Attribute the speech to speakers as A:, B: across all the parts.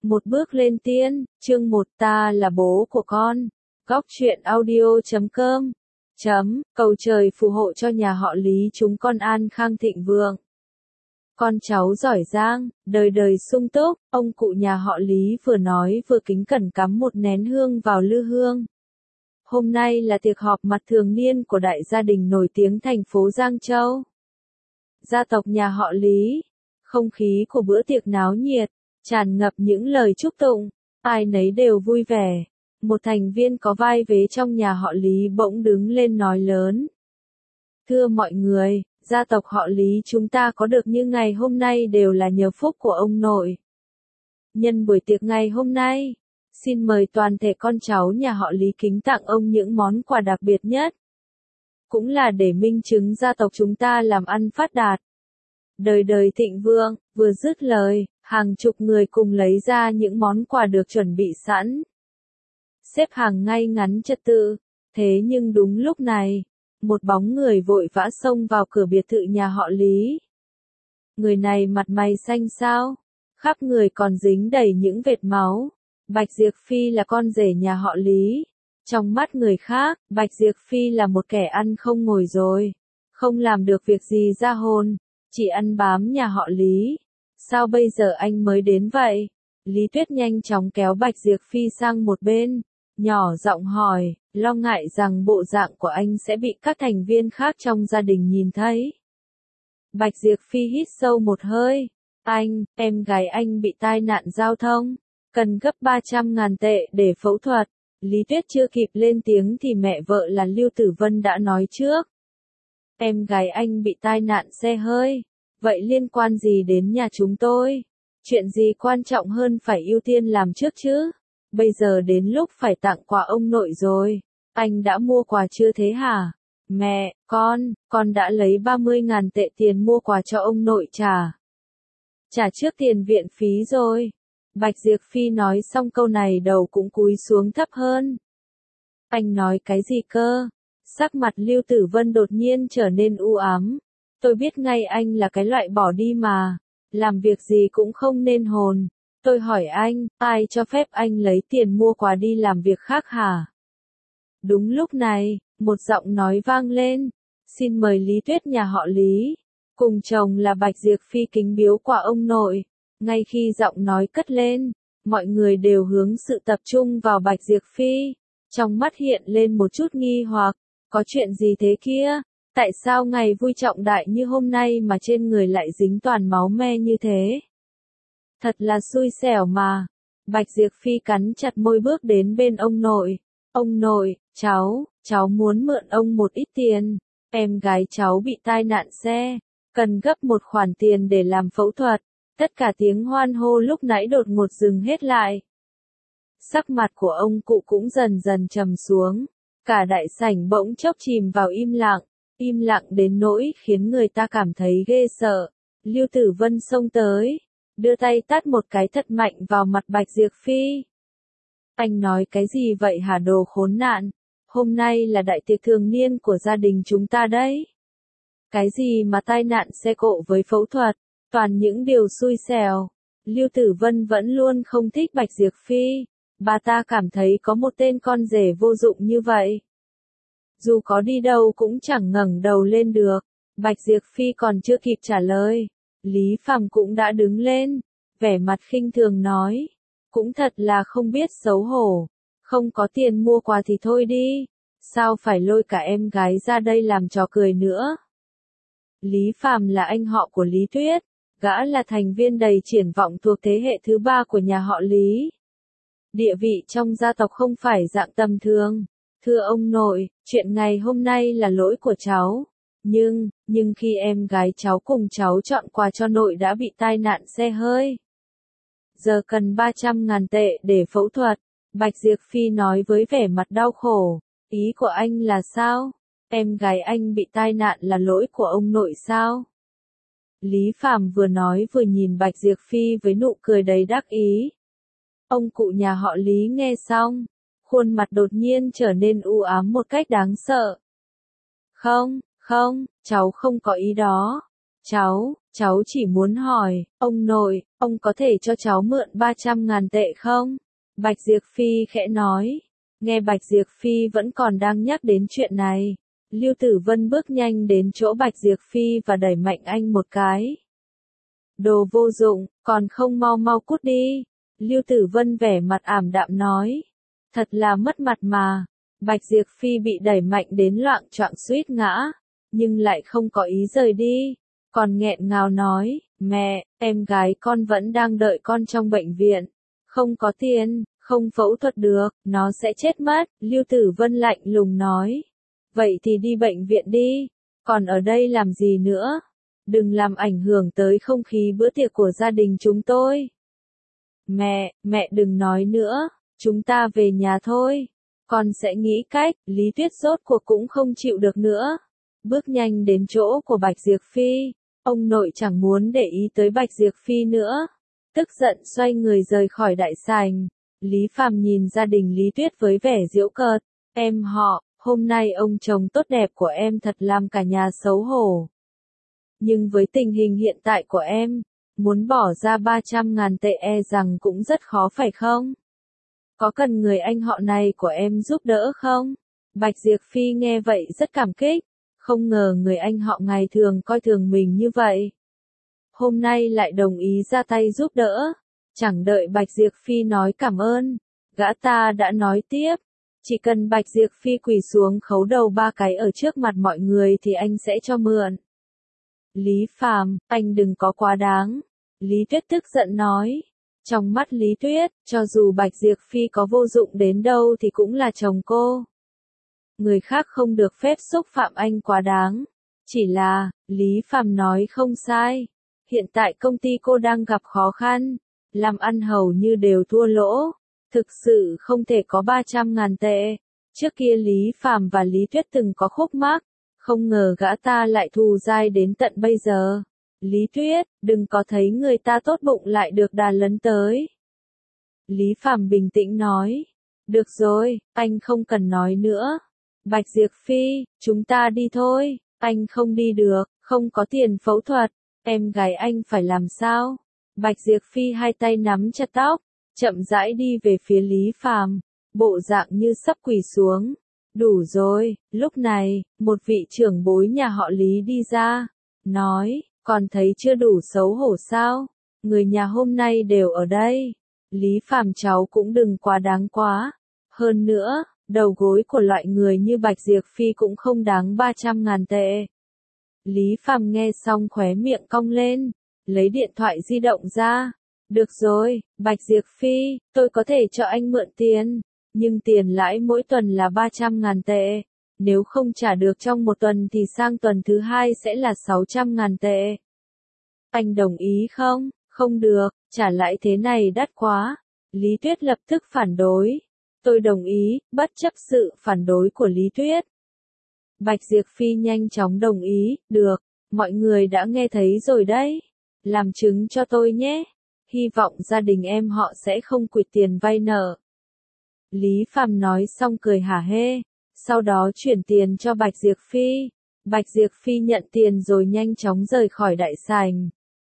A: Một bước lên tiên, chương 1 ta là bố của con. Góc truyện audio.com Cầu trời phù hộ cho nhà họ Lý chúng con an khang thịnh vượng. Con cháu giỏi giang, đời đời sung túc, ông cụ nhà họ Lý vừa nói vừa kính cẩn cắm một nén hương vào lư hương. Hôm nay là tiệc họp mặt thường niên của đại gia đình nổi tiếng thành phố Giang Châu. Gia tộc nhà họ Lý, không khí của bữa tiệc náo nhiệt, tràn ngập những lời chúc tụng, ai nấy đều vui vẻ. Một thành viên có vai vế trong nhà họ Lý bỗng đứng lên nói lớn. Thưa mọi người, gia tộc họ Lý chúng ta có được như ngày hôm nay đều là nhờ phúc của ông nội. Nhân buổi tiệc ngày hôm nay, xin mời toàn thể con cháu nhà họ Lý kính tặng ông những món quà đặc biệt nhất. Cũng là để minh chứng gia tộc chúng ta làm ăn phát đạt. Đời đời thịnh vượng, vừa dứt lời, hàng chục người cùng lấy ra những món quà được chuẩn bị sẵn. Xếp hàng ngay ngắn trật tự, thế nhưng đúng lúc này, một bóng người vội vã xông vào cửa biệt thự nhà họ Lý. Người này mặt mày xanh xao, khắp người còn dính đầy những vệt máu. Bạch Diệp Phi là con rể nhà họ Lý. Trong mắt người khác, Bạch Diệp Phi là một kẻ ăn không ngồi rồi, không làm được việc gì ra hồn, chỉ ăn bám nhà họ Lý. Sao bây giờ anh mới đến vậy? Lý Tuyết nhanh chóng kéo Bạch Diệp Phi sang một bên, nhỏ giọng hỏi, lo ngại rằng bộ dạng của anh sẽ bị các thành viên khác trong gia đình nhìn thấy. Bạch Diệp Phi hít sâu một hơi, em gái anh bị tai nạn giao thông, cần gấp 300.000 tệ để phẫu thuật. Lý Tuyết chưa kịp lên tiếng thì mẹ vợ là Lưu Tử Vân đã nói trước. Em gái anh bị tai nạn xe hơi, vậy liên quan gì đến nhà chúng tôi? Chuyện gì quan trọng hơn phải ưu tiên làm trước chứ? Bây giờ đến lúc phải tặng quà ông nội rồi. Anh đã mua quà chưa thế hả? Mẹ, con đã lấy 30.000 tệ tiền mua quà cho ông nội trả. Trả trước tiền viện phí rồi. Bạch Diệp Phi nói xong câu này đầu cũng cúi xuống thấp hơn. Anh nói cái gì cơ? Sắc mặt Lưu Tử Vân đột nhiên trở nên u ám. Tôi biết ngay anh là cái loại bỏ đi mà. Làm việc gì cũng không nên hồn. Tôi hỏi anh, ai cho phép anh lấy tiền mua quà đi làm việc khác hả? Đúng lúc này, một giọng nói vang lên. Xin mời Lý Tuyết nhà họ Lý. Cùng chồng là Bạch Diệp Phi kính biếu quà ông nội. Ngay khi giọng nói cất lên, mọi người đều hướng sự tập trung vào Bạch Diệp Phi. Trong mắt hiện lên một chút nghi hoặc, có chuyện gì thế kia? Tại sao ngày vui trọng đại như hôm nay mà trên người lại dính toàn máu me như thế? Thật là xui xẻo mà. Bạch Diệp Phi cắn chặt môi bước đến bên ông nội. Ông nội, cháu muốn mượn ông một ít tiền. Em gái cháu bị tai nạn xe, cần gấp một khoản tiền để làm phẫu thuật. Tất cả tiếng hoan hô lúc nãy đột ngột dừng hết lại. Sắc mặt của ông cụ cũng dần dần trầm xuống. Cả đại sảnh bỗng chốc chìm vào im lặng đến nỗi khiến người ta cảm thấy ghê sợ. Lưu Tử Vân xông tới, đưa tay tát một cái thật mạnh vào mặt Bạch Diệp Phi. Anh nói cái gì vậy hả đồ khốn nạn? Hôm nay là đại tiệc thường niên của gia đình chúng ta đấy. Cái gì mà tai nạn xe cộ với phẫu thuật? Toàn những điều xui xẻo. Lưu Tử Vân vẫn luôn không thích Bạch Diệp Phi. Bà ta cảm thấy có một tên con rể vô dụng như vậy. Dù có đi đâu cũng chẳng ngẩng đầu lên được. Bạch Diệp Phi còn chưa kịp trả lời. Lý Phàm cũng đã đứng lên. Vẻ mặt khinh thường nói. Cũng thật là không biết xấu hổ. Không có tiền mua quà thì thôi đi. Sao phải lôi cả em gái ra đây làm trò cười nữa? Lý Phàm là anh họ của Lý Tuyết. Gã là thành viên đầy triển vọng thuộc thế hệ thứ 3 của nhà họ Lý. Địa vị trong gia tộc không phải dạng tầm thường. Thưa ông nội, chuyện ngày hôm nay là lỗi của cháu. Nhưng khi em gái cháu cùng cháu chọn quà cho nội đã bị tai nạn xe hơi. Giờ cần 300.000 tệ để phẫu thuật. Bạch Diệp Phi nói với vẻ mặt đau khổ. Ý của anh là sao? Em gái anh bị tai nạn là lỗi của ông nội sao? Lý Phàm vừa nói vừa nhìn Bạch Diệp Phi với nụ cười đầy đắc ý. Ông cụ nhà họ Lý nghe xong, khuôn mặt đột nhiên trở nên u ám một cách đáng sợ. Không, cháu không có ý đó. cháu chỉ muốn hỏi, ông nội, ông có thể cho cháu mượn 300.000 tệ không? Bạch Diệp Phi khẽ nói. Nghe Bạch Diệp Phi vẫn còn đang nhắc đến chuyện này. Lưu Tử Vân bước nhanh đến chỗ Bạch Diệp Phi và đẩy mạnh anh một cái. Đồ vô dụng, còn không mau mau cút đi. Lưu Tử Vân vẻ mặt ảm đạm nói. Thật là mất mặt mà. Bạch Diệp Phi bị đẩy mạnh đến loạng choạng suýt ngã, nhưng lại không có ý rời đi. Còn nghẹn ngào nói, mẹ, em gái con vẫn đang đợi con trong bệnh viện. Không có tiền, không phẫu thuật được, nó sẽ chết mất. Lưu Tử Vân lạnh lùng nói. Vậy thì đi bệnh viện đi, còn ở đây làm gì nữa? Đừng làm ảnh hưởng tới không khí bữa tiệc của gia đình chúng tôi. Mẹ đừng nói nữa, chúng ta về nhà thôi. Con sẽ nghĩ cách. Lý Tuyết rốt cuộc cũng không chịu được nữa. Bước nhanh đến chỗ của Bạch Diệp Phi. Ông nội chẳng muốn để ý tới Bạch Diệp Phi nữa. Tức giận xoay người rời khỏi đại sảnh. Lý Phàm nhìn gia đình Lý Tuyết với vẻ giễu cợt. Em họ, hôm nay ông chồng tốt đẹp của em thật làm cả nhà xấu hổ. Nhưng với tình hình hiện tại của em, muốn bỏ ra 300.000 tệ e rằng cũng rất khó phải không? Có cần người anh họ này của em giúp đỡ không? Bạch Diệp Phi nghe vậy rất cảm kích. Không ngờ người anh họ ngày thường coi thường mình như vậy. Hôm nay lại đồng ý ra tay giúp đỡ. Chẳng đợi Bạch Diệp Phi nói cảm ơn, gã ta đã nói tiếp. Chỉ cần Bạch Diệp Phi quỳ xuống khấu đầu 3 cái ở trước mặt mọi người thì anh sẽ cho mượn. Lý Phàm, anh đừng có quá đáng. Lý Tuyết tức giận nói. Trong mắt Lý Tuyết, cho dù Bạch Diệp Phi có vô dụng đến đâu thì cũng là chồng cô. Người khác không được phép xúc phạm anh quá đáng. Chỉ là, Lý Phàm nói không sai. Hiện tại công ty cô đang gặp khó khăn. Làm ăn hầu như đều thua lỗ. Thực sự không thể có 300.000 tệ. Trước kia Lý Phàm và Lý Tuyết từng có khúc mắc. Không ngờ gã ta lại thù dai đến tận bây giờ. Lý Tuyết, đừng có thấy người ta tốt bụng lại được đà lấn tới. Lý Phàm bình tĩnh nói. Được rồi, anh không cần nói nữa. Bạch Diệp Phi, chúng ta đi thôi. Anh không đi được, không có tiền phẫu thuật. Em gái anh phải làm sao? Bạch Diệp Phi hai tay nắm chặt tóc, chậm rãi đi về phía Lý Phàm, bộ dạng như sắp quỳ xuống. Đủ rồi. Lúc này, một vị trưởng bối nhà họ Lý đi ra, nói, còn thấy chưa đủ xấu hổ sao? Người nhà hôm nay đều ở đây. Lý Phàm cháu cũng đừng quá đáng quá. Hơn nữa, đầu gối của loại người như Bạch Diệp Phi cũng không đáng 300.000 tệ. Lý Phàm nghe xong khóe miệng cong lên, lấy điện thoại di động ra. Được rồi, Bạch Diệp Phi, tôi có thể cho anh mượn tiền, nhưng tiền lãi mỗi tuần là 300.000 tệ. Nếu không trả được trong một tuần thì sang tuần thứ hai sẽ là 600.000 tệ. Anh đồng ý không? Không được, trả lãi thế này đắt quá. Lý Tuyết lập tức phản đối. Tôi đồng ý, bất chấp sự phản đối của Lý Tuyết. Bạch Diệp Phi nhanh chóng đồng ý, được, mọi người đã nghe thấy rồi đấy. Làm chứng cho tôi nhé. Hy vọng gia đình em họ sẽ không quỵt tiền vay nợ. Lý Phàm nói xong cười hả hê, sau đó chuyển tiền cho Bạch Diệp Phi. Bạch Diệp Phi nhận tiền rồi nhanh chóng rời khỏi đại sảnh.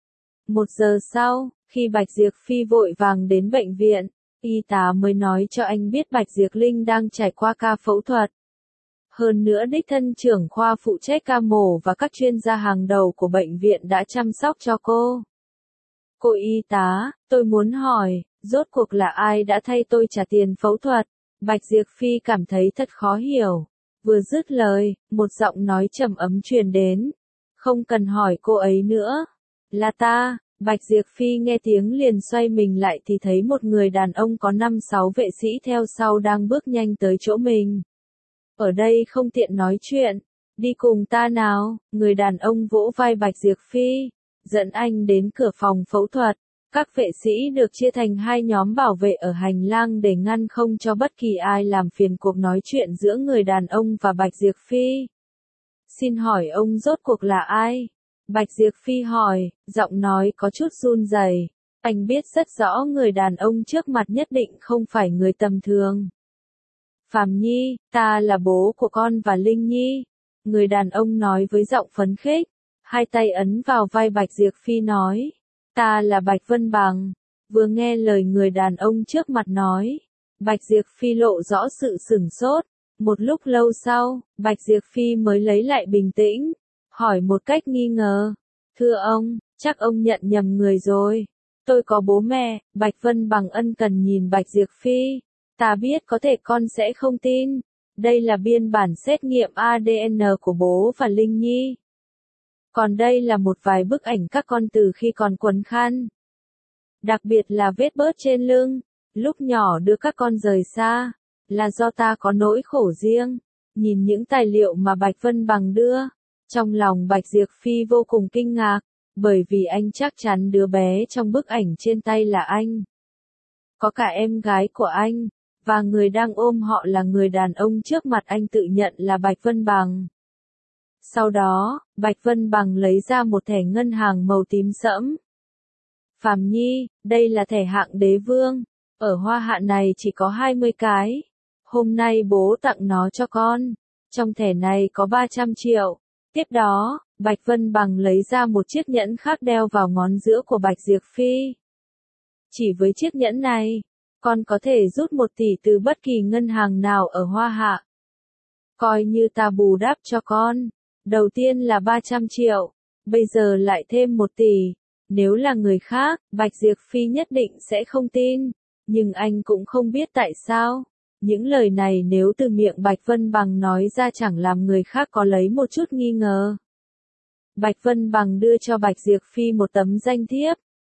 A: 1 giờ sau, khi Bạch Diệp Phi vội vàng đến bệnh viện, y tá mới nói cho anh biết Bạch Diệp Linh đang trải qua ca phẫu thuật. Hơn nữa đích thân trưởng khoa phụ trách ca mổ và các chuyên gia hàng đầu của bệnh viện đã chăm sóc cho cô. Cô y tá, tôi muốn hỏi, rốt cuộc là ai đã thay tôi trả tiền phẫu thuật? Bạch Diệp Phi cảm thấy thật khó hiểu. Vừa dứt lời, một giọng nói trầm ấm truyền đến. Không cần hỏi cô ấy nữa. Là ta. Bạch Diệp Phi nghe tiếng liền xoay mình lại thì thấy một người đàn ông có 5-6 vệ sĩ theo sau đang bước nhanh tới chỗ mình. Ở đây không tiện nói chuyện. Đi cùng ta nào. Người đàn ông vỗ vai Bạch Diệp Phi, dẫn anh đến cửa phòng phẫu thuật. Các vệ sĩ được chia thành 2 nhóm bảo vệ ở hành lang để ngăn không cho bất kỳ ai làm phiền cuộc nói chuyện giữa người đàn ông và Bạch Diệp Phi. Xin hỏi ông rốt cuộc là ai? Bạch Diệp Phi hỏi, giọng nói có chút run rẩy. Anh biết rất rõ người đàn ông trước mặt nhất định không phải người tầm thường. Phàm Nhi, ta là bố của con và Linh Nhi. Người đàn ông nói với giọng phấn khích. hai tay ấn vào vai Bạch Diệp Phi nói, ta là Bạch Vân Bằng. Vừa nghe lời người đàn ông trước mặt nói, Bạch Diệp Phi lộ rõ sự sửng sốt. Một lúc lâu sau, Bạch Diệp Phi mới lấy lại bình tĩnh, hỏi một cách nghi ngờ, thưa ông, chắc ông nhận nhầm người rồi. Tôi có bố mẹ. Bạch Vân Bằng ân cần nhìn Bạch Diệp Phi, ta biết có thể con sẽ không tin. Đây là biên bản xét nghiệm ADN của bố và Linh Nhi. Còn đây là một vài bức ảnh các con từ khi còn quấn khăn. Đặc biệt là vết bớt trên lưng, lúc nhỏ đưa các con rời xa, là do ta có nỗi khổ riêng. Nhìn những tài liệu mà Bạch Vân Bằng đưa, trong lòng Bạch Diệp Phi vô cùng kinh ngạc, bởi vì anh chắc chắn đứa bé trong bức ảnh trên tay là anh. Có cả em gái của anh, và người đang ôm họ là người đàn ông trước mặt anh tự nhận là Bạch Vân Bằng. Sau đó, Bạch Vân Bằng lấy ra một thẻ ngân hàng màu tím sẫm. Phàm Nhi, đây là thẻ hạng đế vương, ở Hoa Hạ này chỉ có 20 cái. Hôm nay bố tặng nó cho con. Trong thẻ này có 300 triệu. Tiếp đó, Bạch Vân Bằng lấy ra một chiếc nhẫn khác đeo vào ngón giữa của Bạch Diệp Phi. Chỉ với chiếc nhẫn này, con có thể rút 1 tỷ từ bất kỳ ngân hàng nào ở Hoa Hạ. Coi như ta bù đắp cho con. Đầu tiên là 300 triệu, bây giờ lại thêm 1 tỷ. Nếu là người khác, Bạch Diệp Phi nhất định sẽ không tin. Nhưng anh cũng không biết tại sao. Những lời này nếu từ miệng Bạch Vân Bằng nói ra chẳng làm người khác có lấy một chút nghi ngờ. Bạch Vân Bằng đưa cho Bạch Diệp Phi một tấm danh thiếp.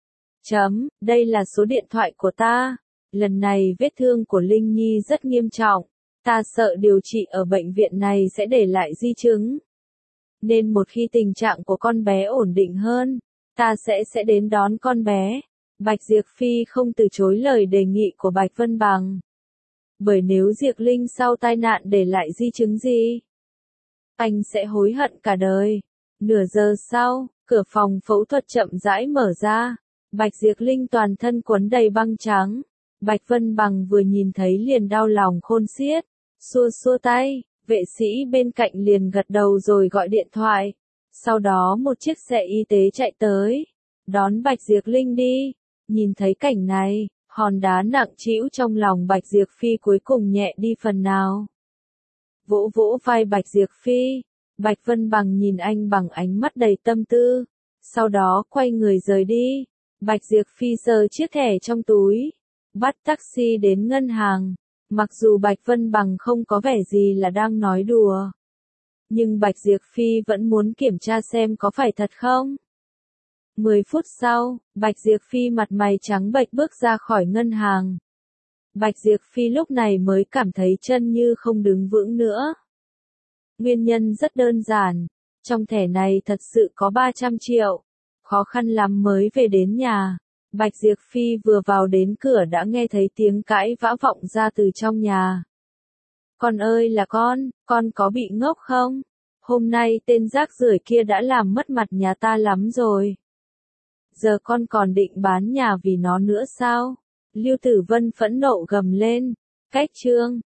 A: Đây là số điện thoại của ta. Lần này vết thương của Linh Nhi rất nghiêm trọng. Ta sợ điều trị ở bệnh viện này sẽ để lại di chứng. Nên một khi tình trạng của con bé ổn định hơn, ta sẽ đến đón con bé. Bạch Diệp Phi không từ chối lời đề nghị của Bạch Vân Bằng. Bởi nếu Diệp Linh sau tai nạn để lại di chứng gì, anh sẽ hối hận cả đời. Nửa giờ sau, cửa phòng phẫu thuật chậm rãi mở ra. Bạch Diệp Linh toàn thân quấn đầy băng trắng. Bạch Vân Bằng vừa nhìn thấy liền đau lòng khôn xiết. Xua xua tay, vệ sĩ bên cạnh liền gật đầu rồi gọi điện thoại. Sau đó một chiếc xe y tế chạy tới, đón Bạch Diệp Linh đi. Nhìn thấy cảnh này, hòn đá nặng trĩu trong lòng Bạch Diệp Phi cuối cùng nhẹ đi phần nào. Vỗ vỗ vai Bạch Diệp Phi, Bạch Vân Bằng nhìn anh bằng ánh mắt đầy tâm tư, sau đó quay người rời đi. Bạch Diệp Phi giơ chiếc thẻ trong túi, bắt taxi đến ngân hàng. Mặc dù Bạch Vân Bằng không có vẻ gì là đang nói đùa, nhưng Bạch Diệp Phi vẫn muốn kiểm tra xem có phải thật không. 10 phút sau, Bạch Diệp Phi mặt mày trắng bệch bước ra khỏi ngân hàng. Bạch Diệp Phi lúc này mới cảm thấy chân như không đứng vững nữa. Nguyên nhân rất đơn giản, trong thẻ này thật sự có 300 triệu. Khó khăn lắm mới về đến nhà. Bạch Diệp Phi vừa vào đến cửa đã nghe thấy tiếng cãi vã vọng ra từ trong nhà. Con ơi là con có bị ngốc không? Hôm nay tên rác rưởi kia đã làm mất mặt nhà ta lắm rồi. Giờ con còn định bán nhà vì nó nữa sao? Lưu Tử Vân phẫn nộ gầm lên. Cách chương